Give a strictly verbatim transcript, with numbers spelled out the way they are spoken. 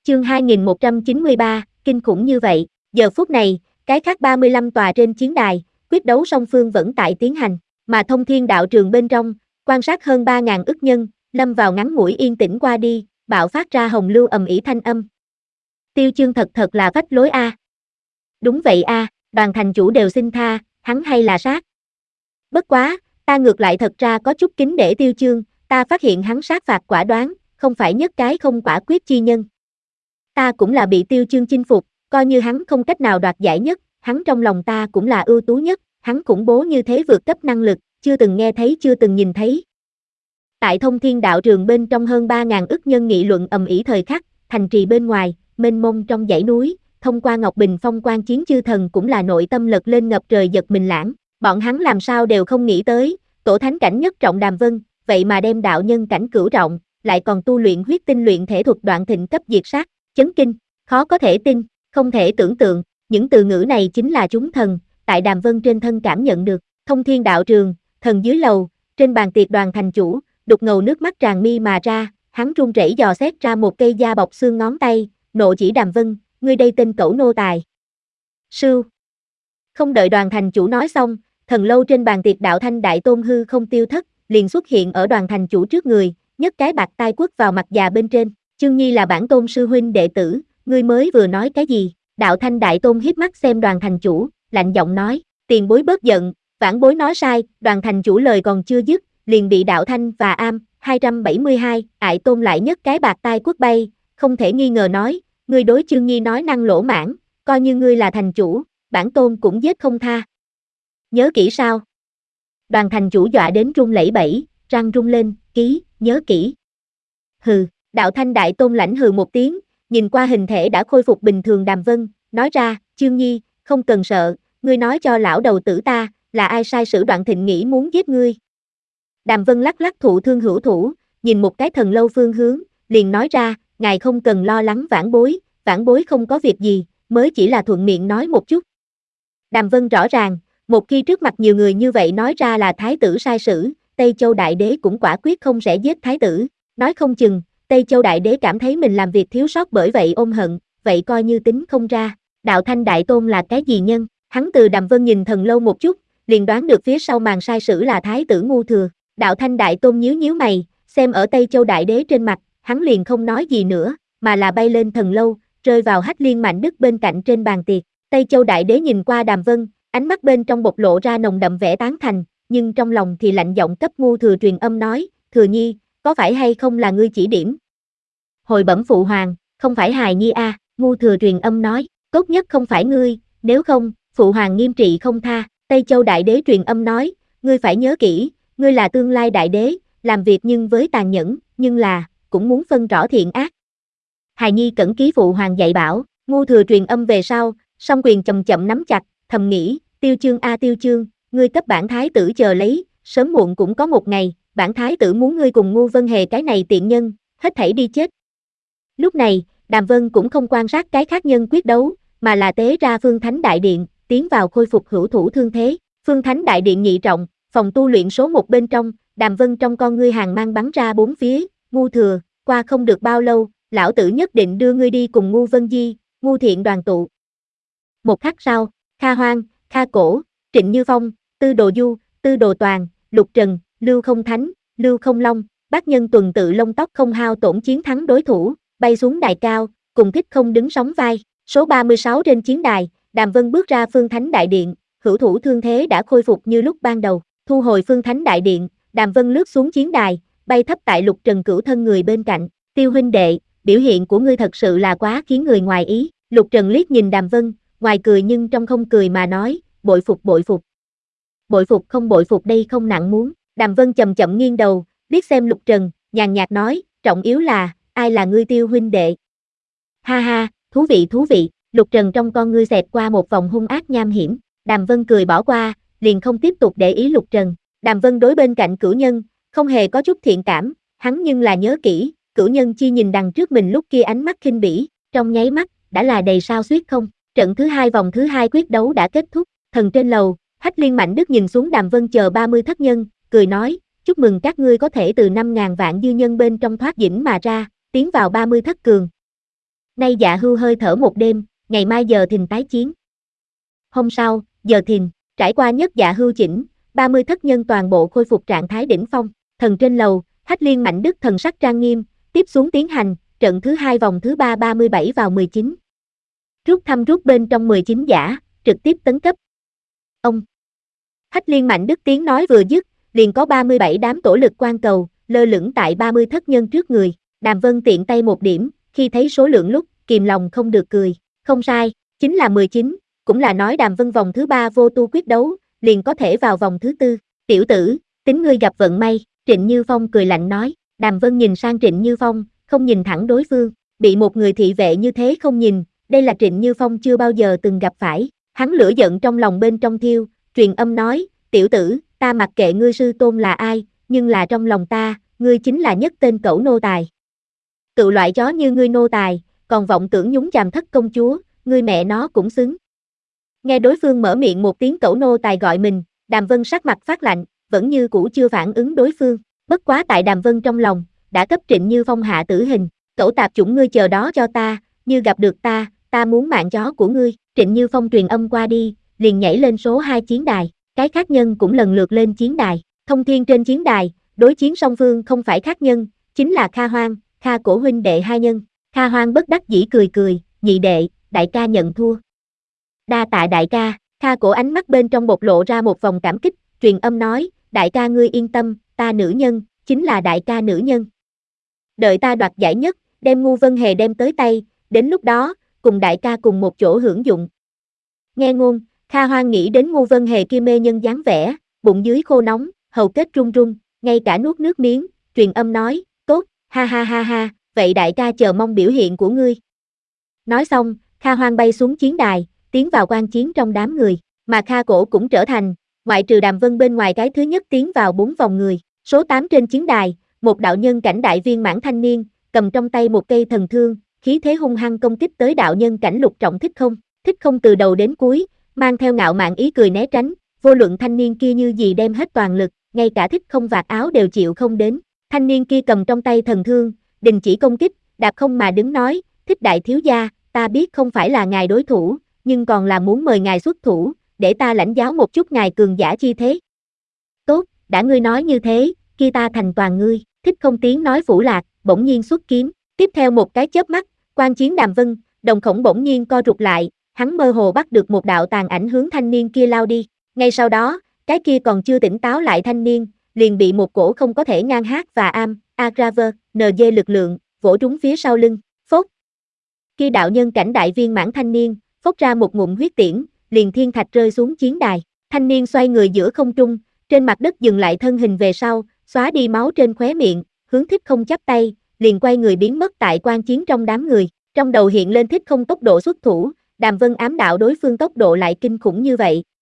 Chương hai nghìn một trăm chín mươi ba, kinh khủng như vậy. Giờ phút này, cái khác ba mươi lăm tòa trên chiến đài, quyết đấu song phương vẫn tại tiến hành, mà thông thiên đạo trường bên trong, quan sát hơn ba ngàn ức nhân, lâm vào ngắn ngủi yên tĩnh qua đi, bạo phát ra hồng lưu ầm ĩ thanh âm. Tiêu Chương thật thật là phách lối a. Đúng vậy a, đoàn thành chủ đều xin tha, hắn hay là sát. Bất quá, ta ngược lại thật ra có chút kính để Tiêu Chương, ta phát hiện hắn sát phạt quả đoán, không phải nhất cái không quả quyết chi nhân. Ta cũng là bị Tiêu Chương chinh phục, coi như hắn không cách nào đoạt giải nhất, hắn trong lòng ta cũng là ưu tú nhất, hắn khủng bố như thế vượt cấp năng lực, chưa từng nghe thấy chưa từng nhìn thấy. Tại thông thiên đạo trường bên trong hơn ba ngàn ức nhân nghị luận ầm ĩ thời khắc, thành trì bên ngoài, mênh mông trong dãy núi, thông qua Ngọc Bình Phong quan chiến chư thần cũng là nội tâm lật lên ngập trời giật mình lãng, bọn hắn làm sao đều không nghĩ tới, tổ thánh cảnh nhất trọng Đàm Vân, vậy mà đem đạo nhân cảnh cửu trọng, lại còn tu luyện huyết tinh luyện thể thuật đoạn thịnh cấp diệt sát, chấn kinh, khó có thể tin, không thể tưởng tượng, những từ ngữ này chính là chúng thần, tại Đàm Vân trên thân cảm nhận được, thông thiên đạo trường, thần dưới lầu, trên bàn tiệc đoàn thành chủ, đục ngầu nước mắt tràn mi mà ra, hắn run rẩy dò xét ra một cây da bọc xương ngón tay, nộ chỉ Đàm Vân, ngươi đây tên cẩu nô tài. Sưu. Không đợi đoàn thành chủ nói xong, thần lâu trên bàn tiệc đạo thanh đại tôn hư không tiêu thất, liền xuất hiện ở đoàn thành chủ trước người, nhấc cái bạc tai quất vào mặt già bên trên, Chương Nhi là bản tôn sư huynh đệ tử, ngươi mới vừa nói cái gì? Đạo thanh đại tôn hiếp mắt xem đoàn thành chủ, lạnh giọng nói, tiền bối bớt giận, vãn bối nói sai, đoàn thành chủ lời còn chưa dứt, liền bị đạo thanh và am, hai trăm bảy mươi hai, ại tôn lại nhấc cái bạc tai quất bay, không thể nghi ngờ nói, ngươi đối Chương Nhi nói năng lỗ mãn, coi như ngươi là thành chủ, bản tôn cũng giết không tha. Nhớ kỹ sao? Đoàn thành chủ dọa đến run lẩy bẩy, răng rung lên, ký, nhớ kỹ. Hừ, đạo thanh đại tôn lãnh hừ một tiếng, nhìn qua hình thể đã khôi phục bình thường Đàm Vân, nói ra, Chương Nhi, không cần sợ, ngươi nói cho lão đầu tử ta, là ai sai sử Đoạn Thịnh nghĩ muốn giết ngươi. Đàm Vân lắc lắc thụ thương hữu thủ, nhìn một cái thần lâu phương hướng, liền nói ra, ngài không cần lo lắng vãn bối, vãn bối không có việc gì, mới chỉ là thuận miệng nói một chút. Đàm Vân rõ ràng, một khi trước mặt nhiều người như vậy nói ra là thái tử sai sử, Tây Châu Đại Đế cũng quả quyết không sẽ giết thái tử, nói không chừng, Tây Châu Đại Đế cảm thấy mình làm việc thiếu sót bởi vậy ôm hận, vậy coi như tính không ra, đạo thanh đại tôn là cái gì nhân, hắn từ Đàm Vân nhìn thần lâu một chút, liền đoán được phía sau màn sai sử là thái tử ngu thừa, đạo thanh đại tôn nhíu nhíu mày, xem ở Tây Châu Đại Đế trên mặt, hắn liền không nói gì nữa, mà là bay lên thần lâu, rơi vào Hách Liên Mạnh Đức bên cạnh trên bàn tiệc, Tây Châu Đại Đế nhìn qua Đàm Vân, ánh mắt bên trong bộc lộ ra nồng đậm vẻ tán thành, nhưng trong lòng thì lạnh giọng cấp ngu thừa truyền âm nói, Thừa Nhi, có phải hay không là ngươi chỉ điểm? Hồi bẩm phụ hoàng, không phải hài nhi a, à, ngu thừa truyền âm nói, tốt nhất không phải ngươi, nếu không, phụ hoàng nghiêm trị không tha, Tây Châu Đại Đế truyền âm nói, ngươi phải nhớ kỹ, ngươi là tương lai đại đế, làm việc nhưng với tàn nhẫn, nhưng là, cũng muốn phân rõ thiện ác. Hài nhi cẩn ký phụ hoàng dạy bảo, ngu thừa truyền âm về sau, song quyền chậm chậm nắm chặt, thầm nghĩ, Tiêu Chương a Tiêu Chương, ngươi cấp bản thái tử chờ lấy, sớm muộn cũng có một ngày, bản thái tử muốn ngươi cùng ngu Vân Hề cái này tiện nhân, hết thảy đi chết. Lúc này, Đàm Vân cũng không quan sát cái khác nhân quyết đấu, mà là tế ra Phương Thánh Đại Điện, tiến vào khôi phục hữu thủ thương thế. Phương Thánh Đại Điện nhị trọng, phòng tu luyện số một bên trong, Đàm Vân trong con ngươi hàng mang bắn ra bốn phía, ngu thừa, qua không được bao lâu, lão tử nhất định đưa ngươi đi cùng ngu Vân Di, ngu thiện đoàn tụ. Một khắc sau, Kha Hoang, Kha Cổ, Trịnh Như Phong, Tư Đồ Du, Tư Đồ Toàn, Lục Trần, Lưu Không Thánh, Lưu Không Long, bát nhân tuần tự lông tóc không hao tổn chiến thắng đối thủ, bay xuống đài cao, cùng Thích Không đứng sóng vai. Số ba mươi sáu trên chiến đài, Đàm Vân bước ra Phương Thánh Đại Điện, hữu thủ thương thế đã khôi phục như lúc ban đầu, thu hồi Phương Thánh Đại Điện, Đàm Vân lướt xuống chiến đài, bay thấp tại Lục Trần Cửu thân người bên cạnh, Tiêu huynh đệ, biểu hiện của ngươi thật sự là quá khiến người ngoài ý. Lục Trần liếc nhìn Đàm Vân, ngoài cười nhưng trong không cười mà nói, bội phục bội phục. Bội phục không bội phục đây không nặng muốn. Đàm Vân chậm chậm nghiêng đầu, liếc xem Lục Trần, nhàn nhạt nói, trọng yếu là, ai là ngươi Tiêu huynh đệ? Ha ha, thú vị thú vị, Lục Trần trong con ngươi xẹt qua một vòng hung ác nham hiểm, Đàm Vân cười bỏ qua, liền không tiếp tục để ý Lục Trần. Đàm Vân đối bên cạnh cửu nhân, không hề có chút thiện cảm, hắn nhưng là nhớ kỹ, cửu nhân chi nhìn đằng trước mình lúc kia ánh mắt khinh bỉ, trong nháy mắt, đã là đầy sao xuyết không. Trận thứ hai vòng thứ hai quyết đấu đã kết thúc, thần trên lầu, Hách Liên Mạnh Đức nhìn xuống Đàm Vân chờ ba mươi thất nhân, cười nói, chúc mừng các ngươi có thể từ năm ngàn vạn dư nhân bên trong thoát dĩnh mà ra, tiến vào ba mươi thất cường. Nay Dạ Hưu hơi thở một đêm, ngày mai giờ thìn tái chiến. Hôm sau, giờ thìn, trải qua nhất Dạ Hưu chỉnh, ba mươi thất nhân toàn bộ khôi phục trạng thái đỉnh phong. Thần trên lầu, Hách Liên Mạnh Đức thần sắc trang nghiêm, tiếp xuống tiến hành, trận thứ hai vòng thứ ba ba mươi bảy vào mười chín. Rút thăm rút bên trong mười chín giả, trực tiếp tấn cấp. Ông Hách Liên Mạnh Đức tiếng nói vừa dứt, liền có ba mươi bảy đám tổ lực quan cầu, lơ lửng tại ba mươi thất nhân trước người. Đàm Vân tiện tay một điểm, khi thấy số lượng lúc, kìm lòng không được cười. Không sai, chính là mười chín, cũng là nói Đàm Vân vòng thứ ba vô tu quyết đấu, liền có thể vào vòng thứ tư. Tiểu tử, tính ngươi gặp vận may, Trịnh Như Phong cười lạnh nói. Đàm Vân nhìn sang Trịnh Như Phong, không nhìn thẳng đối phương, bị một người thị vệ như thế không nhìn, đây là Trịnh Như Phong chưa bao giờ từng gặp phải. Hắn lửa giận trong lòng bên trong thiêu, truyền âm nói, tiểu tử, ta mặc kệ ngươi sư tôn là ai, nhưng là trong lòng ta, ngươi chính là nhất tên cẩu nô tài. Tự loại chó như ngươi nô tài, còn vọng tưởng nhúng chàm thất công chúa, ngươi mẹ nó cũng xứng. Nghe đối phương mở miệng một tiếng cẩu nô tài gọi mình, Đàm Vân sắc mặt phát lạnh, vẫn như cũ chưa phản ứng đối phương. Bất quá tại Đàm Vân trong lòng, đã cấp Trịnh Như Phong hạ tử hình, cẩu tạp chủng ngươi chờ đó cho ta, như gặp được ta, ta muốn mạng chó của ngươi. Trịnh Như Phong truyền âm qua đi, liền nhảy lên số hai chiến đài, cái khác nhân cũng lần lượt lên chiến đài. Thông thiên trên chiến đài, đối chiến song phương không phải khác nhân, chính là Kha Hoang, Kha Cổ huynh đệ hai nhân. Kha Hoang bất đắc dĩ cười cười, nhị đệ, đại ca nhận thua. Đa tạ đại ca, Kha Cổ ánh mắt bên trong bộc lộ ra một vòng cảm kích, truyền âm nói, đại ca ngươi yên tâm, ta nữ nhân, chính là đại ca nữ nhân. Đợi ta đoạt giải nhất, đem Ngu Vân Hề đem tới tay, đến lúc đó, cùng đại ca cùng một chỗ hưởng dụng. Nghe ngôn, Kha Hoang nghĩ đến Ngu Vân Hề kia mê nhân dáng vẻ, bụng dưới khô nóng, hầu kết run run, ngay cả nuốt nước miếng, truyền âm nói, tốt, ha ha ha ha, vậy đại ca chờ mong biểu hiện của ngươi. Nói xong, Kha Hoang bay xuống chiến đài, tiến vào quan chiến trong đám người, mà Kha Cổ cũng trở thành, ngoại trừ Đàm Vân bên ngoài cái thứ nhất tiến vào bốn vòng người. Số tám trên chiến đài, một đạo nhân cảnh đại viên mãn thanh niên, cầm trong tay một cây thần thương, khí thế hung hăng công kích tới đạo nhân cảnh lục trọng Thích Không. Thích Không từ đầu đến cuối, mang theo ngạo mạn ý cười né tránh, vô luận thanh niên kia như gì đem hết toàn lực, ngay cả Thích Không vạt áo đều chịu không đến. Thanh niên kia cầm trong tay thần thương, đình chỉ công kích, đạp không mà đứng nói, Thích đại thiếu gia, ta biết không phải là ngài đối thủ, nhưng còn là muốn mời ngài xuất thủ, để ta lãnh giáo một chút ngài cường giả chi thế. Tốt, đã ngươi nói như thế, kia ta thành toàn ngươi. Thích Không tiếng nói phủ lạc, bỗng nhiên xuất kiếm, tiếp theo một cái chớp mắt, quan chiến Đàm Vân, đồng khổng bỗng nhiên co rụt lại, hắn mơ hồ bắt được một đạo tàn ảnh hướng thanh niên kia lao đi. Ngay sau đó, cái kia còn chưa tỉnh táo lại thanh niên, liền bị một cổ không có thể ngang hát và am, Agraver, en giê lực lượng, vỗ trúng phía sau lưng, phốt. Kia đạo nhân cảnh đại viên mãn thanh niên, phốt ra một ngụm huyết tiễn, liền thiên thạch rơi xuống chiến đài. Thanh niên xoay người giữa không trung, trên mặt đất dừng lại thân hình về sau, xóa đi máu trên khóe miệng, hướng Thích Không chắp tay, liền quay người biến mất tại quan chiến trong đám người. Trong đầu hiện lên Thích Không tốc độ xuất thủ, Đàm Vân ám đạo đối phương tốc độ lại kinh khủng như vậy,